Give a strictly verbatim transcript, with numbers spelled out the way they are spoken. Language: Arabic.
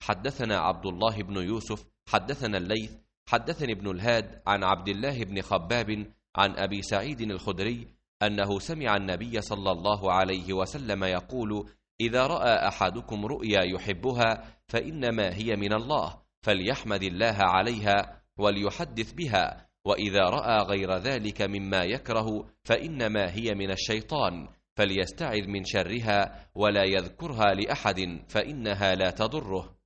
حدثنا عبد الله بن يوسف حدثنا الليث حدثني ابن الهاد عن عبد الله بن خباب عن أبي سعيد الخدري أنه سمع النبي صلى الله عليه وسلم يقول: إذا رأى أحدكم رؤيا يحبها فإنما هي من الله، فليحمد الله عليها وليحدث بها، وإذا رأى غير ذلك مما يكره فإنما هي من الشيطان، فليستعذ من شرها ولا يذكرها لأحد فإنها لا تضره.